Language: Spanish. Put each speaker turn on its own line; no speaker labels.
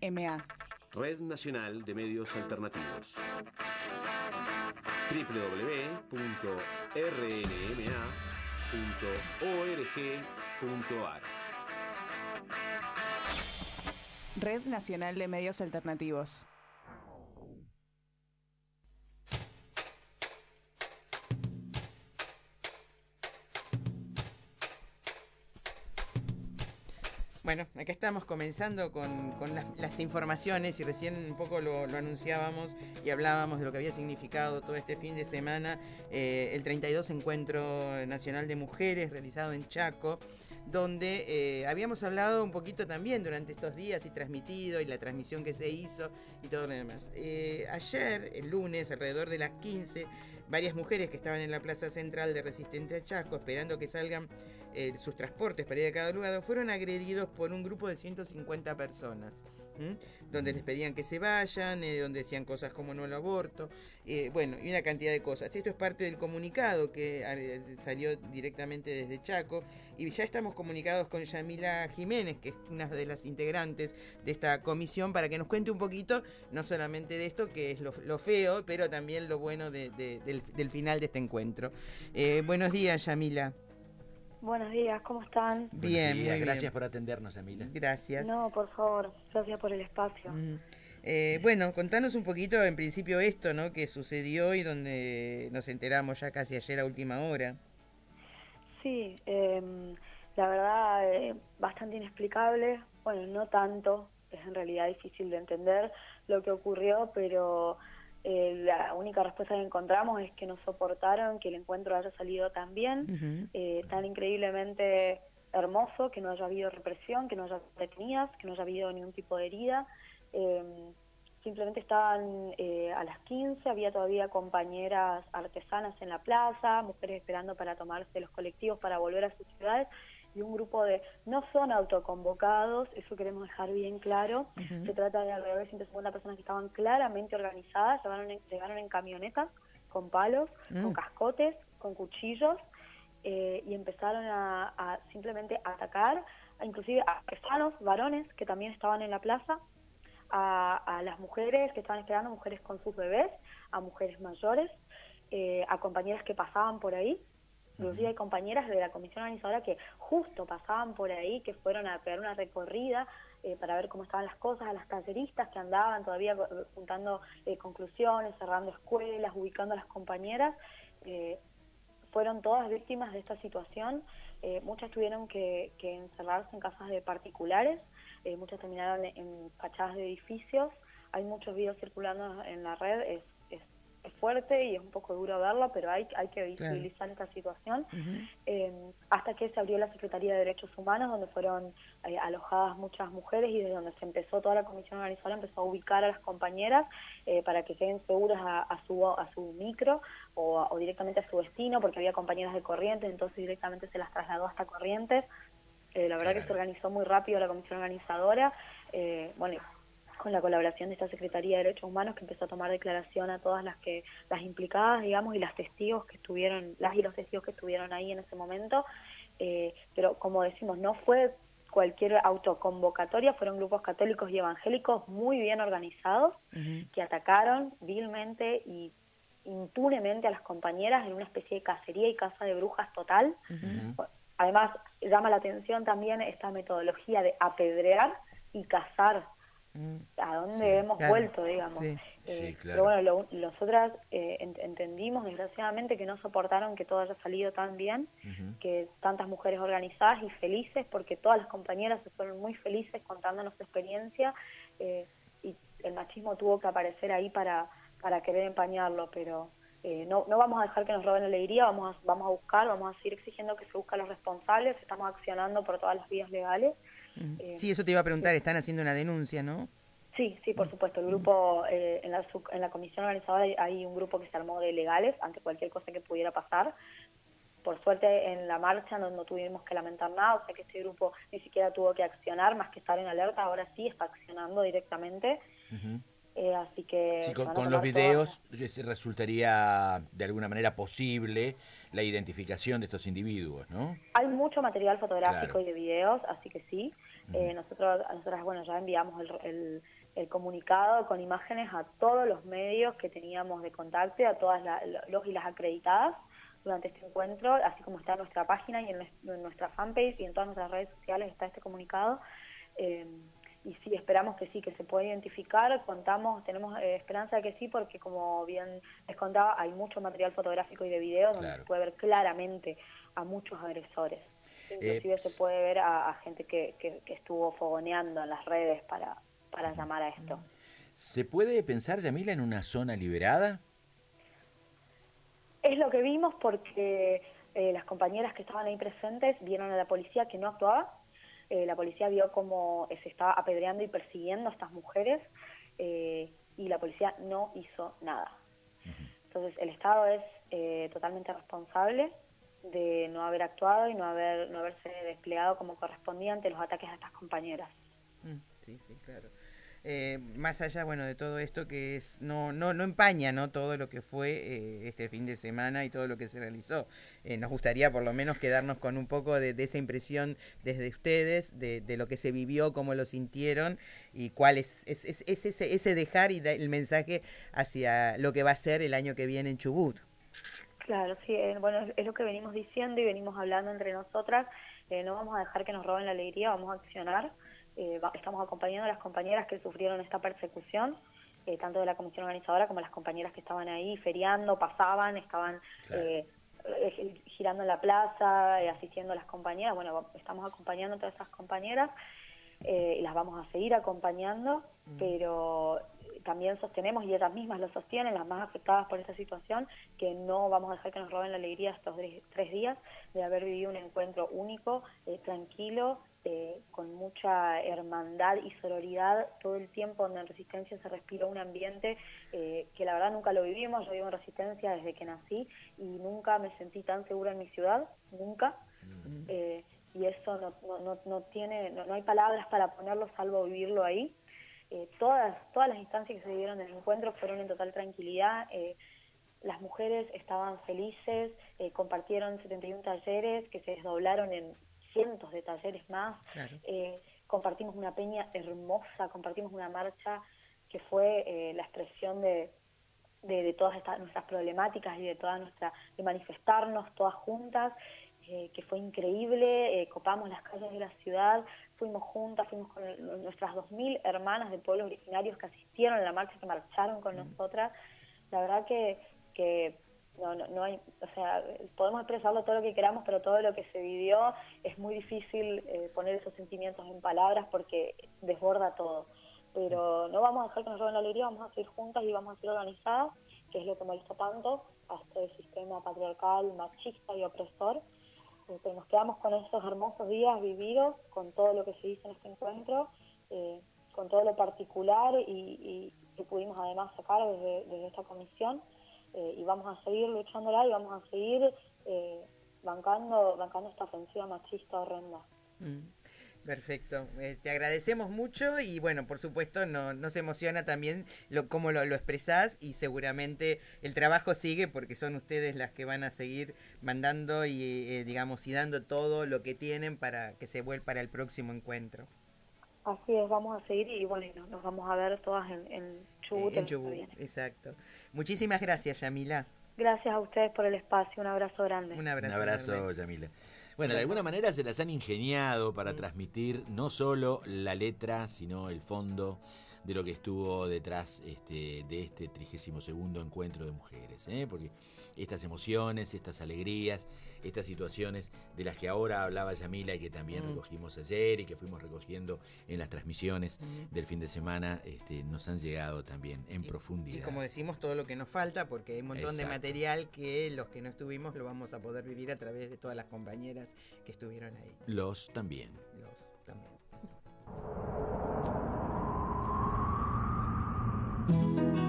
RNMA.
Red Nacional de Medios Alternativos. www.rnma.org.ar.
Red Nacional de Medios Alternativos.
Bueno, acá estamos comenzando con las informaciones y recién un poco lo anunciábamos y hablábamos de lo que había significado todo este fin de semana, el 32 Encuentro Nacional de Mujeres realizado en Chaco, donde habíamos hablado un poquito también durante estos días y transmitido y la transmisión que se hizo y todo lo demás. Ayer, el lunes, alrededor de las 15, varias mujeres que estaban en la plaza central de Resistente a Chaco esperando que salgan sus transportes para ir a cada lugar, fueron agredidos por un grupo de 150 personas, donde les pedían que se vayan, donde decían cosas como no al aborto, bueno, y una cantidad de cosas. Esto es parte del comunicado que salió directamente desde Chaco, y ya estamos comunicados con Yamila Jiménez, que es una de las integrantes de esta comisión, para que nos cuente un poquito, no solamente de esto, que es lo feo, pero también lo bueno del final de este encuentro. Buenos días, Yamila.
Buenos días, ¿cómo están?
Bien, muy bien.
Gracias por atendernos, Emilia.
Gracias.
No, por favor, gracias por el espacio.
Bueno, contanos un poquito, en principio, esto, ¿no?, que sucedió y donde nos enteramos ya casi ayer a última hora.
Sí, la verdad, bastante inexplicable. Bueno, no tanto, es en realidad difícil de entender lo que ocurrió, pero la única respuesta que encontramos es que no soportaron que el encuentro haya salido tan bien, tan increíblemente hermoso, que no haya habido represión, que no haya detenidas, que no haya habido ningún tipo de herida. Simplemente estaban a las 15, había todavía compañeras artesanas en la plaza, mujeres esperando para tomarse los colectivos para volver a sus ciudades, y un grupo de, no son autoconvocados, eso queremos dejar bien claro, se trata de alrededor de 150 personas que estaban claramente organizadas, llegaron en camionetas, con palos, con cascotes, con cuchillos, y empezaron a simplemente atacar, inclusive a artesanos, varones que también estaban en la plaza, a las mujeres que estaban esperando, mujeres con sus bebés, a mujeres mayores, a compañeras que pasaban por ahí. Inclusive hay compañeras de la comisión organizadora que justo pasaban por ahí, que fueron a pegar una recorrida para ver cómo estaban las cosas, a las talleristas que andaban todavía juntando conclusiones, cerrando escuelas, ubicando a las compañeras. Fueron todas víctimas de esta situación. Muchas tuvieron que encerrarse en casas de particulares, muchas terminaron en fachadas de edificios. Hay muchos videos circulando en la red, es fuerte y es un poco duro verlo, pero hay que visibilizar esta situación. Hasta que se abrió la Secretaría de Derechos Humanos, donde fueron alojadas muchas mujeres, y desde donde se empezó toda la comisión organizadora, empezó a ubicar a las compañeras para que queden seguras a su micro o directamente a su destino, porque había compañeras de Corrientes, entonces directamente se las trasladó hasta Corrientes. La verdad que se organizó muy rápido la comisión organizadora, bueno, con la colaboración de esta Secretaría de Derechos Humanos, que empezó a tomar declaración a todas las implicadas, digamos, y las y los testigos que estuvieron ahí en ese momento. Pero como decimos, no fue cualquier autoconvocatoria, fueron grupos católicos y evangélicos muy bien organizados, que atacaron vilmente y impunemente a las compañeras en una especie de cacería y caza de brujas total. Además, llama la atención también esta metodología de apedrear y cazar, a dónde hemos vuelto, digamos.
Sí, claro.
Pero bueno, nosotras entendimos, desgraciadamente, que no soportaron que todo haya salido tan bien, que tantas mujeres organizadas y felices, porque todas las compañeras se fueron muy felices contándonos su experiencia, y el machismo tuvo que aparecer ahí para querer empañarlo, pero no vamos a dejar que nos roben la alegría, vamos a buscar, vamos a seguir exigiendo que se busquen a los responsables, estamos accionando por todas las vías legales.
Sí, eso te iba a preguntar, están haciendo una denuncia, ¿no?
Sí, por supuesto. El grupo, en la comisión organizadora hay un grupo que se armó de legales ante cualquier cosa que pudiera pasar. Por suerte, en la marcha no tuvimos que lamentar nada, o sea que este grupo ni siquiera tuvo que accionar, más que estar en alerta, ahora sí está accionando directamente. Así que
sí, con los videos resultaría de alguna manera posible la identificación de estos individuos, ¿no?
Hay mucho material fotográfico, claro, y de videos, así que sí. Nosotras, bueno, ya enviamos el comunicado con imágenes a todos los medios que teníamos de contacto, a todas los y las acreditadas durante este encuentro, así como está en nuestra página y en nuestra fanpage y en todas nuestras redes sociales está este comunicado. Y sí, esperamos que sí, que se pueda identificar, tenemos esperanza de que sí, porque como bien les contaba, hay mucho material fotográfico y de video donde se puede ver claramente a muchos agresores. Inclusive se puede ver a gente que estuvo fogoneando en las redes para llamar a esto.
¿Se puede pensar, Yamila, en una zona liberada?
Es lo que vimos porque las compañeras que estaban ahí presentes vieron a la policía que no actuaba. La policía vio cómo se estaba apedreando y persiguiendo a estas mujeres y la policía no hizo nada. Entonces el Estado es totalmente responsable de no haber actuado y no haberse desplegado como correspondía ante los ataques a estas compañeras.
Sí, claro. Más allá, bueno, de todo esto que no empaña, ¿no? Todo lo que fue este fin de semana y todo lo que se realizó. Nos gustaría por lo menos quedarnos con un poco de esa impresión desde ustedes, de lo que se vivió, cómo lo sintieron y cuál es ese dejar y el mensaje hacia lo que va a ser el año que viene en Chubut.
Claro, sí, bueno, es lo que venimos diciendo y venimos hablando entre nosotras. No vamos a dejar que nos roben la alegría, vamos a accionar. Estamos acompañando a las compañeras que sufrieron esta persecución, tanto de la comisión organizadora como las compañeras que estaban ahí feriando, estaban girando en la plaza, asistiendo a las compañeras. Bueno, estamos acompañando a todas esas compañeras y las vamos a seguir acompañando, pero también sostenemos, y ellas mismas lo sostienen, las más afectadas por esta situación, que no vamos a dejar que nos roben la alegría estos 3 días de haber vivido un encuentro único, tranquilo, con mucha hermandad y sororidad todo el tiempo, donde en Resistencia se respiró un ambiente que la verdad nunca lo vivimos. Yo vivo en Resistencia desde que nací y nunca me sentí tan segura en mi ciudad, nunca. Y eso no hay palabras para ponerlo salvo vivirlo ahí. Todas las instancias que se vivieron en el encuentro fueron en total tranquilidad. Las mujeres estaban felices, compartieron 71 talleres que se desdoblaron en cientos de talleres más. Claro. Compartimos una peña hermosa, compartimos una marcha que fue la expresión de todas nuestras problemáticas y de manifestarnos todas juntas, que fue increíble. Copamos las calles de la ciudad, fuimos juntas, fuimos con nuestras 2.000 hermanas de pueblos originarios que asistieron a la marcha, que marcharon con nosotras. La verdad que no hay, o sea, podemos expresarlo todo lo que queramos, pero todo lo que se vivió es muy difícil poner esos sentimientos en palabras porque desborda todo. Pero no vamos a dejar que nos roben la alegría, vamos a seguir juntas y vamos a ser organizadas, que es lo que molesta tanto a este sistema patriarcal, machista y opresor. Nos quedamos con esos hermosos días vividos, con todo lo que se hizo en este encuentro, con todo lo particular y que pudimos además sacar desde esta comisión. Y vamos a seguir luchándola y vamos a seguir bancando esta ofensiva machista horrenda.
Perfecto, te agradecemos mucho y bueno, por supuesto nos emociona también cómo lo expresás y seguramente el trabajo sigue porque son ustedes las que van a seguir mandando y digamos y dando todo lo que tienen para que se vuelva para el próximo encuentro.
Así es, vamos a seguir y bueno, nos vamos a ver todas en Chubut.
En Chubut, exacto. Muchísimas gracias, Yamila.
Gracias a ustedes por el espacio, un abrazo grande.
Un abrazo,
Yamila. Bueno, de alguna manera se las han ingeniado para transmitir no solo la letra, sino el fondo de lo que estuvo detrás de este 32º encuentro de mujeres, porque estas emociones, estas alegrías, estas situaciones de las que ahora hablaba Yamila y que también recogimos ayer y que fuimos recogiendo en las transmisiones del fin de semana, nos han llegado también en profundidad.
Y como decimos, todo lo que nos falta, porque hay un montón de material que los que no estuvimos lo vamos a poder vivir a través de todas las compañeras que estuvieron ahí.
Los también.
Los también.